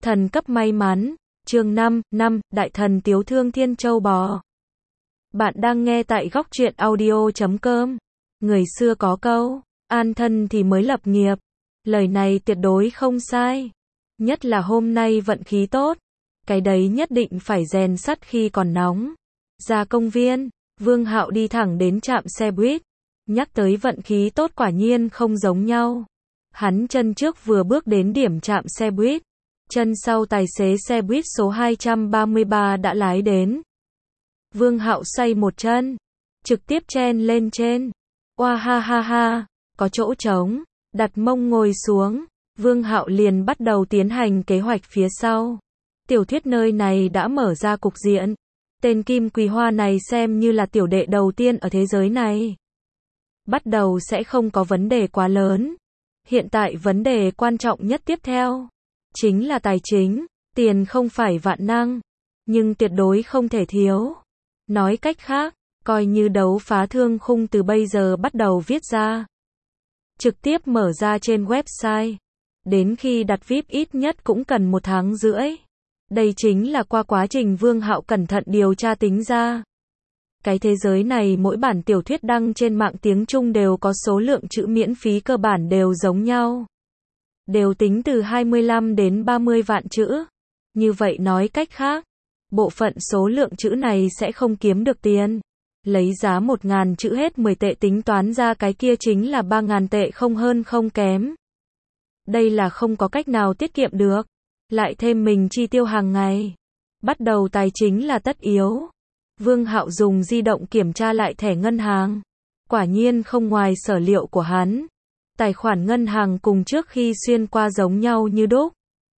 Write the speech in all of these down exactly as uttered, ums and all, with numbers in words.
Thần cấp may mắn, chương năm, năm, Đại thần tiếu thương thiên châu bò. Bạn đang nghe tại góc truyện audio chấm com. Người xưa có câu, an thân thì mới lập nghiệp. Lời này tuyệt đối không sai. Nhất là hôm nay vận khí tốt. Cái đấy nhất định phải rèn sắt khi còn nóng. Ra công viên, Vương Hạo đi thẳng đến trạm xe buýt. Nhắc tới vận khí tốt quả nhiên không giống nhau. Hắn chân trước vừa bước đến điểm trạm xe buýt. Chân sau tài xế xe buýt số hai trăm ba mươi ba đã lái đến. Vương Hạo xoay một chân, trực tiếp chen lên trên. Oa ha ha ha, có chỗ trống, đặt mông ngồi xuống. Vương Hạo liền bắt đầu tiến hành kế hoạch phía sau. Tiểu thuyết nơi này đã mở ra cục diện. Tên Kim Quỳ Hoa này xem như là tiểu đệ đầu tiên ở thế giới này. Bắt đầu sẽ không có vấn đề quá lớn. Hiện tại vấn đề quan trọng nhất tiếp theo chính là tài chính. Tiền không phải vạn năng, nhưng tuyệt đối không thể thiếu. Nói cách khác, coi như đấu phá thương khung từ bây giờ bắt đầu viết ra. Trực tiếp mở ra trên website. Đến khi đặt vi ai pi ít nhất cũng cần một tháng rưỡi. Đây chính là qua quá trình Vương Hạo cẩn thận điều tra tính ra. Cái thế giới này mỗi bản tiểu thuyết đăng trên mạng tiếng Trung đều có số lượng chữ miễn phí cơ bản đều giống nhau. Đều tính từ hai mươi lăm đến ba mươi vạn chữ. Như vậy nói cách khác, bộ phận số lượng chữ này sẽ không kiếm được tiền. Lấy giá một ngàn chữ hết mười tệ tính toán ra cái kia chính là ba ngàn tệ không hơn không kém. Đây là không có cách nào tiết kiệm được. Lại thêm mình chi tiêu hàng ngày. Bắt đầu tài chính là tất yếu. Vương Hạo dùng di động kiểm tra lại thẻ ngân hàng. Quả nhiên không ngoài sở liệu của hắn. Tài khoản ngân hàng cùng trước khi xuyên qua giống nhau như đúc.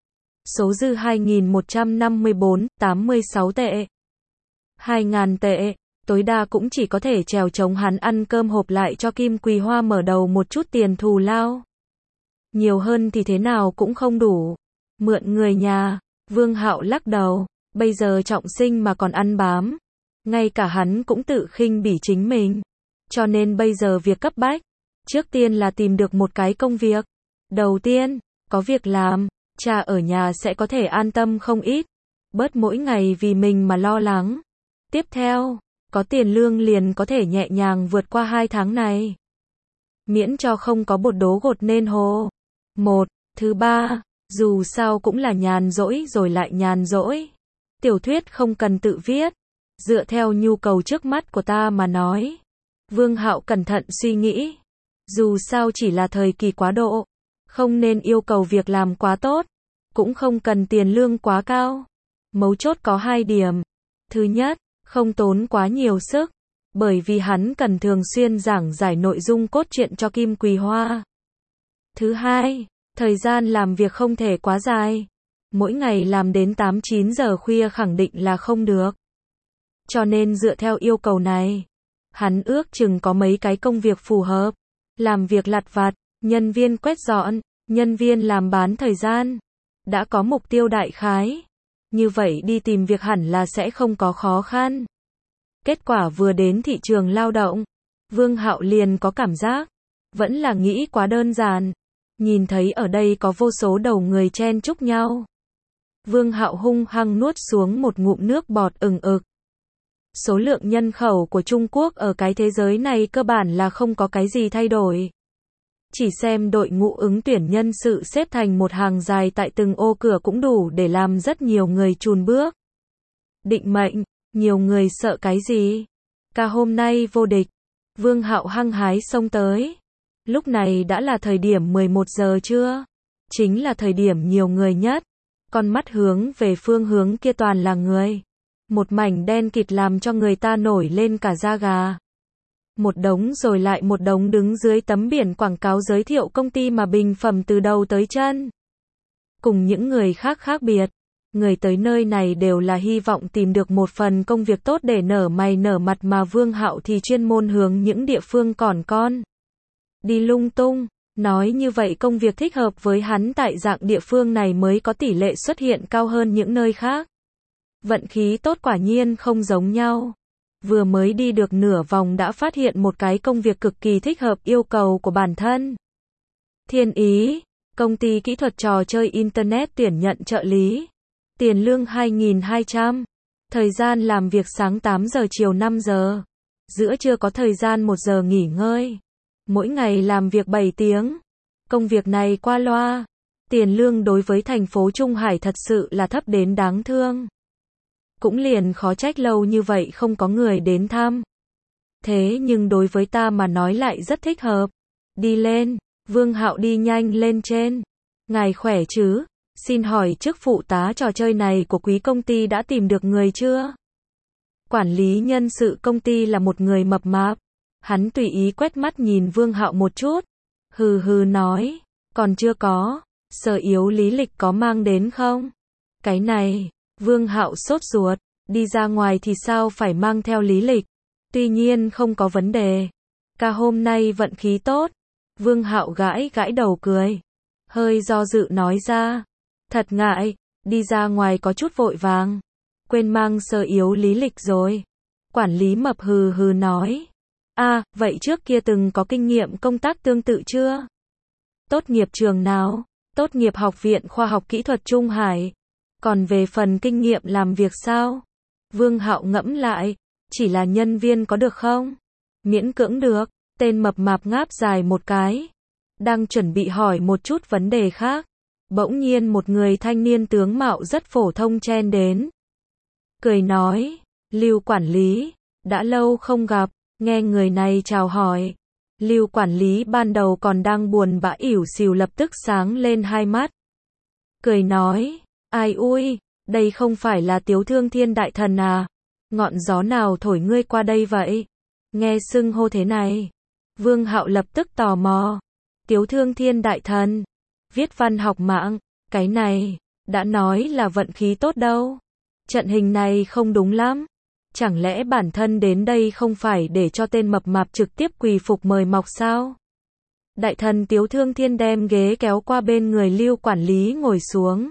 Số dư hai nghìn một trăm năm mươi bốn phẩy tám mươi sáu tệ. hai nghìn tệ, tối đa cũng chỉ có thể trèo chống hắn ăn cơm hộp lại cho Kim Quỳ Hoa mở đầu một chút tiền thù lao. Nhiều hơn thì thế nào cũng không đủ. Mượn người nhà, Vương Hạo lắc đầu, bây giờ trọng sinh mà còn ăn bám. Ngay cả hắn cũng tự khinh bỉ chính mình. Cho nên bây giờ việc cấp bách, trước tiên là tìm được một cái công việc. Đầu tiên, có việc làm, cha ở nhà sẽ có thể an tâm không ít. Bớt mỗi ngày vì mình mà lo lắng. Tiếp theo, có tiền lương liền có thể nhẹ nhàng vượt qua hai tháng này. Miễn cho không có bột đố gột nên hồ. Một, thứ ba, dù sao cũng là nhàn rỗi rồi lại nhàn rỗi. Tiểu thuyết không cần tự viết. Dựa theo nhu cầu trước mắt của ta mà nói. Vương Hạo cẩn thận suy nghĩ. Dù sao chỉ là thời kỳ quá độ. Không nên yêu cầu việc làm quá tốt. Cũng không cần tiền lương quá cao. Mấu chốt có hai điểm. Thứ nhất, không tốn quá nhiều sức. Bởi vì hắn cần thường xuyên giảng giải nội dung cốt truyện cho Kim Quỳ Hoa. Thứ hai, thời gian làm việc không thể quá dài. Mỗi ngày làm đến tám chín giờ khuya khẳng định là không được. Cho nên dựa theo yêu cầu này, hắn ước chừng có mấy cái công việc phù hợp. Làm việc lặt vặt, nhân viên quét dọn, nhân viên làm bán thời gian. Đã có mục tiêu đại khái. Như vậy đi tìm việc hẳn là sẽ không có khó khăn. Kết quả vừa đến thị trường lao động, Vương Hạo liền có cảm giác, vẫn là nghĩ quá đơn giản. Nhìn thấy ở đây có vô số đầu người chen chúc nhau. Vương Hạo hung hăng nuốt xuống một ngụm nước bọt ừng ực. Số lượng nhân khẩu của Trung Quốc ở cái thế giới này cơ bản là không có cái gì thay đổi. Chỉ xem đội ngũ ứng tuyển nhân sự xếp thành một hàng dài tại từng ô cửa cũng đủ để làm rất nhiều người chùn bước. Định mệnh, nhiều người sợ cái gì? Cả hôm nay vô địch. Vương Hạo hăng hái xông tới. Lúc này đã là thời điểm mười một giờ trưa. Chính là thời điểm nhiều người nhất. Con mắt hướng về phương hướng kia toàn là người. Một mảnh đen kịt làm cho người ta nổi lên cả da gà. Một đống rồi lại một đống đứng dưới tấm biển quảng cáo giới thiệu công ty mà bình phẩm từ đầu tới chân. Cùng những người khác khác biệt, người tới nơi này đều là hy vọng tìm được một phần công việc tốt để nở mày nở mặt, mà Vương Hạo thì chuyên môn hướng những địa phương còn con. Đi lung tung, nói như vậy công việc thích hợp với hắn tại dạng địa phương này mới có tỷ lệ xuất hiện cao hơn những nơi khác. Vận khí tốt quả nhiên không giống nhau. Vừa mới đi được nửa vòng đã phát hiện một cái công việc cực kỳ thích hợp yêu cầu của bản thân. Thiên ý, Công ty kỹ thuật trò chơi Internet tuyển nhận trợ lý. Tiền lương hai nghìn hai trăm. Thời gian làm việc sáng tám giờ chiều năm giờ. Giữa trưa có thời gian một giờ nghỉ ngơi. Mỗi ngày làm việc bảy tiếng. Công việc này qua loa. Tiền lương đối với thành phố Trung Hải thật sự là thấp đến đáng thương. Cũng liền khó trách lâu như vậy không có người đến thăm. Thế nhưng đối với ta mà nói lại rất thích hợp. Đi lên. Vương Hạo đi nhanh lên trên. Ngài khỏe chứ? Xin hỏi chức phụ tá trò chơi này của quý công ty đã tìm được người chưa? Quản lý nhân sự công ty là một người mập mạp. Hắn tùy ý quét mắt nhìn Vương Hạo một chút. Hừ hừ nói. Còn chưa có. Sở yếu lý lịch có mang đến không? Cái này. Vương Hạo sốt ruột. Đi ra ngoài thì sao phải mang theo lý lịch? Tuy nhiên không có vấn đề. Cả hôm nay vận khí tốt. Vương Hạo gãi gãi đầu cười. Hơi do dự nói ra. Thật ngại, đi ra ngoài có chút vội vàng. Quên mang sơ yếu lý lịch rồi. Quản lý mập hừ hừ nói. À, vậy trước kia từng có kinh nghiệm công tác tương tự chưa? Tốt nghiệp trường nào? Tốt nghiệp Học viện Khoa học Kỹ thuật Trung Hải. Còn về phần kinh nghiệm làm việc sao? Vương Hạo ngẫm lại. Chỉ là nhân viên có được không? Miễn cưỡng được. Tên mập mạp ngáp dài một cái. Đang chuẩn bị hỏi một chút vấn đề khác. Bỗng nhiên một người thanh niên tướng mạo rất phổ thông chen đến. Cười nói. Lưu quản lý. Đã lâu không gặp. Nghe người này chào hỏi. Lưu quản lý ban đầu còn đang buồn bã ỉu xìu lập tức sáng lên hai mắt. Cười nói. Ai ui. Đây không phải là Tiếu Thương Thiên đại thần à? Ngọn gió nào thổi ngươi qua đây vậy? Nghe xưng hô thế này. Vương Hạo lập tức tò mò. Tiếu Thương Thiên đại thần. Viết văn học mạng. Cái này. Đã nói là vận khí tốt đâu. Trận hình này không đúng lắm. Chẳng lẽ bản thân đến đây không phải để cho tên mập mạp trực tiếp quỳ phục mời mọc sao? Đại thần Tiếu Thương Thiên đem ghế kéo qua bên người Lưu quản lý ngồi xuống.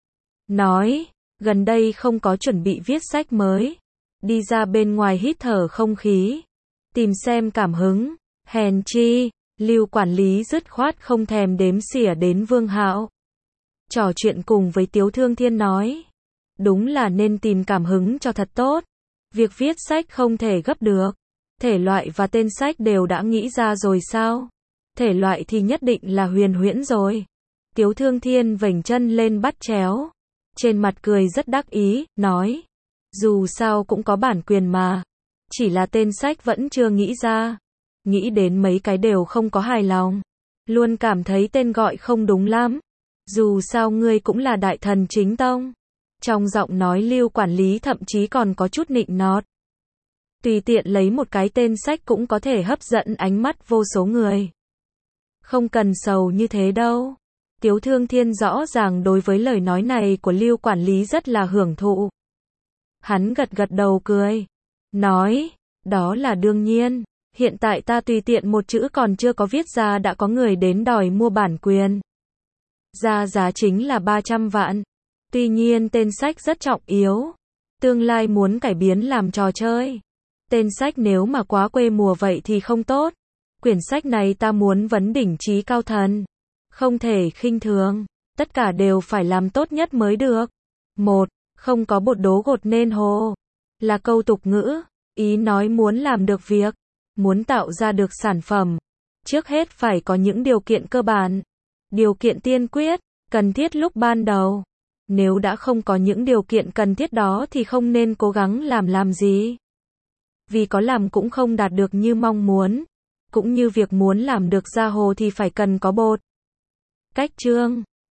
Nói. Gần đây không có chuẩn bị viết sách mới. Đi ra bên ngoài hít thở không khí. Tìm xem cảm hứng. Hèn chi. Lưu quản lý dứt khoát không thèm đếm xỉa đến Vương Hạo. Trò chuyện cùng với Tiếu Thương Thiên nói. Đúng là nên tìm cảm hứng cho thật tốt. Việc viết sách không thể gấp được. Thể loại và tên sách đều đã nghĩ ra rồi sao? Thể loại thì nhất định là huyền huyễn rồi. Tiếu Thương Thiên vểnh chân lên bắt chéo. Trên mặt cười rất đắc ý, nói. Dù sao cũng có bản quyền mà. Chỉ là tên sách vẫn chưa nghĩ ra. Nghĩ đến mấy cái đều không có hài lòng. Luôn cảm thấy tên gọi không đúng lắm. Dù sao ngươi cũng là đại thần chính tông. Trong giọng nói Lưu quản lý thậm chí còn có chút nịnh nọt. Tùy tiện lấy một cái tên sách cũng có thể hấp dẫn ánh mắt vô số người. Không cần sầu như thế đâu. Tiếu Thương Thiên rõ ràng đối với lời nói này của Lưu quản lý rất là hưởng thụ. Hắn gật gật đầu cười. Nói, đó là đương nhiên. Hiện tại ta tùy tiện một chữ còn chưa có viết ra đã có người đến đòi mua bản quyền. Ra giá chính là ba trăm vạn. Tuy nhiên tên sách rất trọng yếu. Tương lai muốn cải biến làm trò chơi. Tên sách nếu mà quá quê mùa vậy thì không tốt. Quyển sách này ta muốn vấn đỉnh trí cao thần. Không thể khinh thường. Tất cả đều phải làm tốt nhất mới được. Một, không có bột đố gột nên hồ. Là câu tục ngữ. Ý nói muốn làm được việc. Muốn tạo ra được sản phẩm. Trước hết phải có những điều kiện cơ bản. Điều kiện tiên quyết, cần thiết lúc ban đầu. Nếu đã không có những điều kiện cần thiết đó thì không nên cố gắng làm làm gì. Vì có làm cũng không đạt được như mong muốn. Cũng như việc muốn làm được ra hồ thì phải cần có bột. Cách chương